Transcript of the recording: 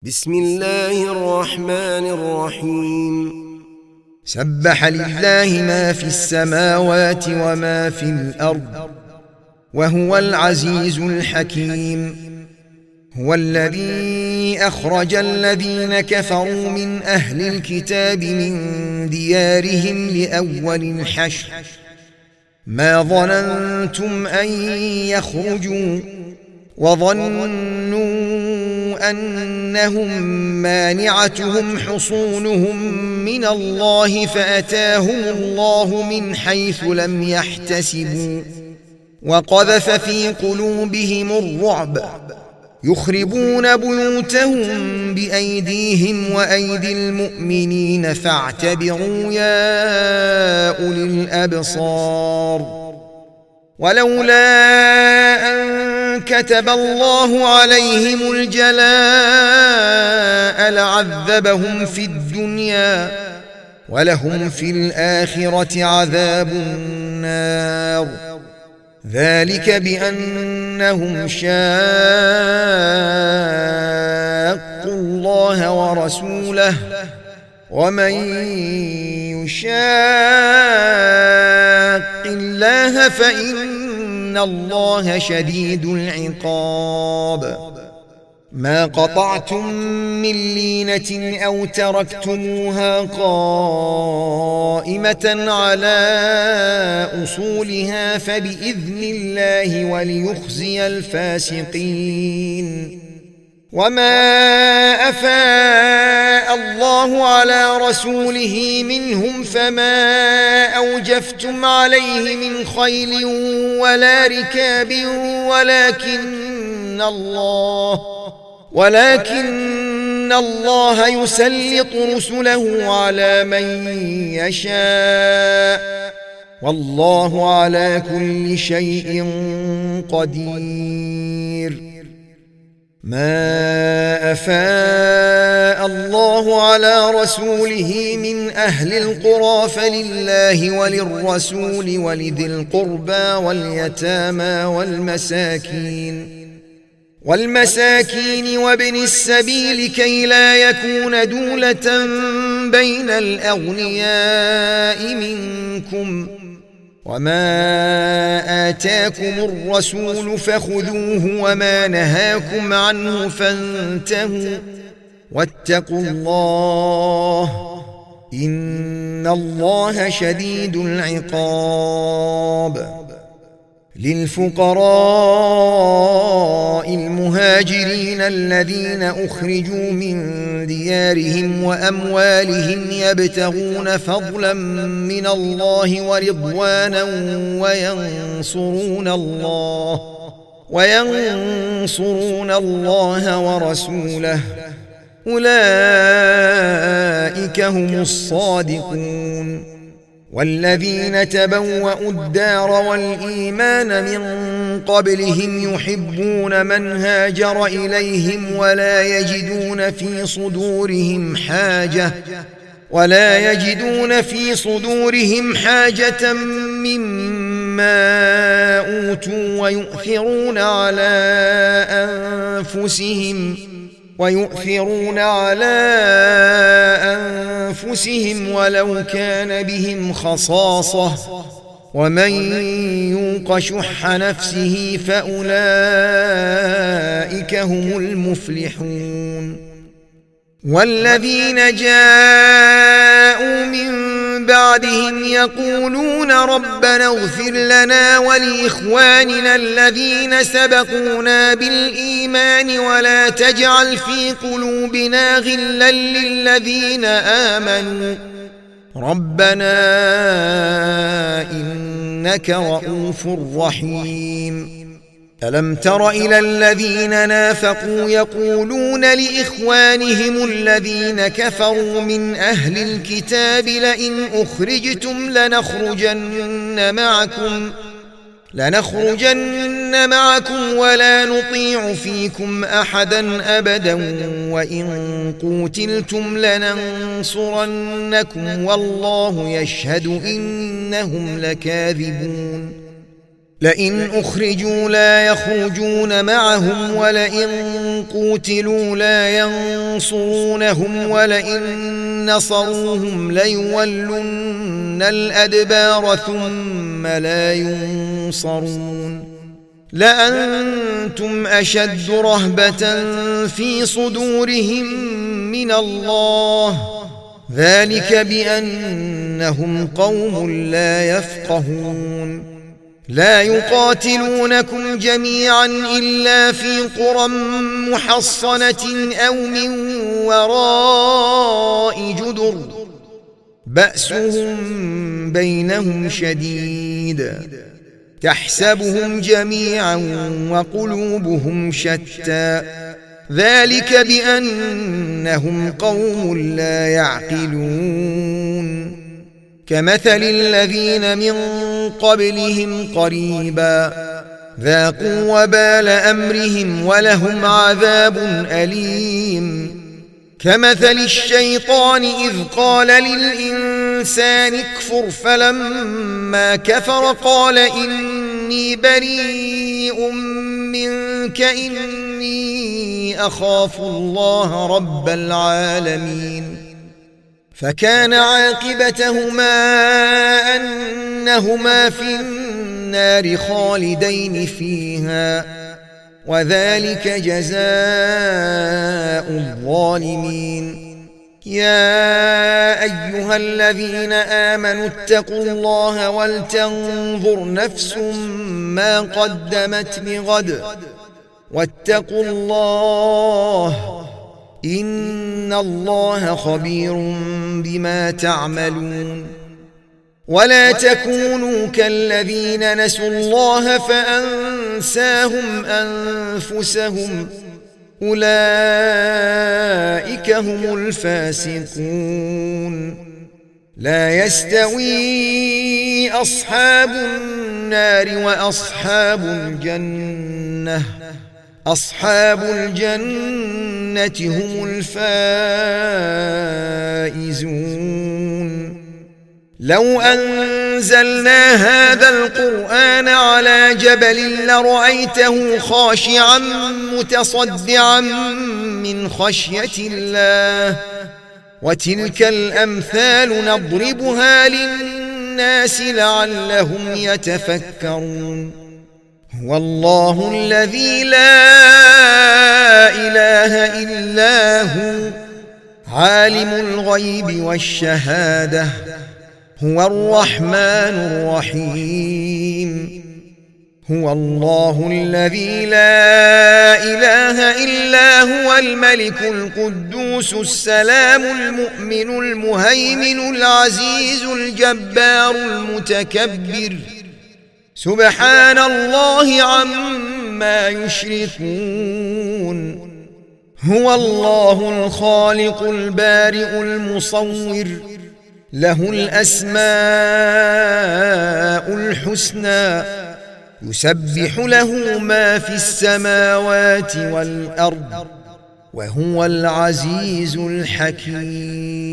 بسم الله الرحمن الرحيم. سبح لله ما في السماوات وما في الأرض وهو العزيز الحكيم. هو الذي أخرج الذين كفروا من أهل الكتاب من ديارهم لأول الحشر ما ظننتم أن يخرجوا وظنوا أنهم مانعتهم حصونهم من الله فأتاهم الله من حيث لم يحتسبوا وقذف في قلوبهم الرعب يخربون بيوتهم بأيديهم وأيدي المؤمنين فاعتبروا يا أولي الأبصار. ولولا أن كتب الله عليهم الجلاء لعذبهم في الدنيا ولهم في الآخرة عذاب النار. ذلك بأنهم شاقوا الله ورسوله ومن يشاق الله فإن الله شديد العقاب. ما قطعتم من لينة أو تركتموها قائمة على أصولها فبإذن الله وليخزي الفاسقين. وما أفاء الله على رسوله منهم فما أوجفتم عليه من خيل ولا ركاب ولكن الله يسلط رسله على من يشاء والله على كل شيء قدير. ما أفاء الله على رسوله من أهل القرى فلله وللرسول ولذي القربى واليتامى والمساكين وابن السبيل كي لا يكون دولة بين الأغنياء منكم. وما آتاكم الرسول فخذوه وما نهاكم عنه فانتهوا واتقوا الله إن الله شديد العقاب. للفقراء المهاجرين الذين أخرجوا من ديارهم وأموالهم يبتغون فضلا من الله ورضوانا وينصرون الله ورسوله أولئك هم الصادقون. والذين تبوأوا الدار والإيمان من قبلهم يحبون من هاجر إليهم ولا يجدون في صدورهم حاجة مما أوتوا ويؤثرون على أنفسهم ولو كان بهم خصاصة ومن يوق شح نفسه فأولئك هم المفلحون. والذين جاءوا من بعدهم يقولون ربنا اغفر لنا ولإخواننا الذين سبقونا بالإيمان ولا تجعل في قلوبنا غلا للذين آمنوا ربنا إنك رؤوف رحيم. ألم تر إلى الذين نافقوا يقولون لإخوانهم الذين كفروا من أهل الكتاب لئن أخرجتم لنخرجن معكم ولا نطيع فيكم أحدا أبدا وإن قوتلتم لننصرنكم والله يشهد إنهم لكاذبون. لئن أخرجوا لا يخرجون معهم ولئن قوتلوا لا ينصرونهم ولئن نصروهم ليولن الأدبار ثم لا ينصرون لأنتم أشد رهبة في صدورهم من الله ذلك بأنهم قوم لا يفقهون لا يقاتلونكم جميعا إلا في قرى محصنة أو من وراء جدر بأسهم بينهم شديد تحسبهم جميعا وقلوبهم شتى ذلك بأنهم قوم لا يعقلون كمثل الذين من قبلهم قريبا ذاقوا وبال أمرهم ولهم عذاب أليم كمثل الشيطان إذ قال للإنسان اكفر فلما كفر قال إني بريء منك إني أخاف الله رب العالمين فكان عاقبتهما أنهما في النار خالدين فيها وذلك جزاء الظالمين يا أيها الذين آمنوا اتقوا الله ولتنظر نفس ما قدمت لغد واتقوا الله إن الله خبير بما تعملون ولا تكونوا كالذين نسوا الله فأنساهم أنفسهم أولئك هم الفاسقون لا يستوي أصحاب النار وأصحاب الجنة أصحاب الجنة هم الفائزون لو أنزلنا هذا القرآن على جبل لرأيته خاشعا متصدعا من خشية الله وتلك الأمثال نضربها للناس لعلهم يتفكرون هو الله الذي لا إله إلا هو عالم الغيب والشهادة هو الرحمن الرحيم هو الله الذي لا إله إلا هو الملك القدوس السلام المؤمن المهيمن العزيز الجبار المتكبر سبحان الله عما يشركون هو الله الخالق البارئ المصور له الأسماء الحسنى يسبح له ما في السماوات والأرض وهو العزيز الحكيم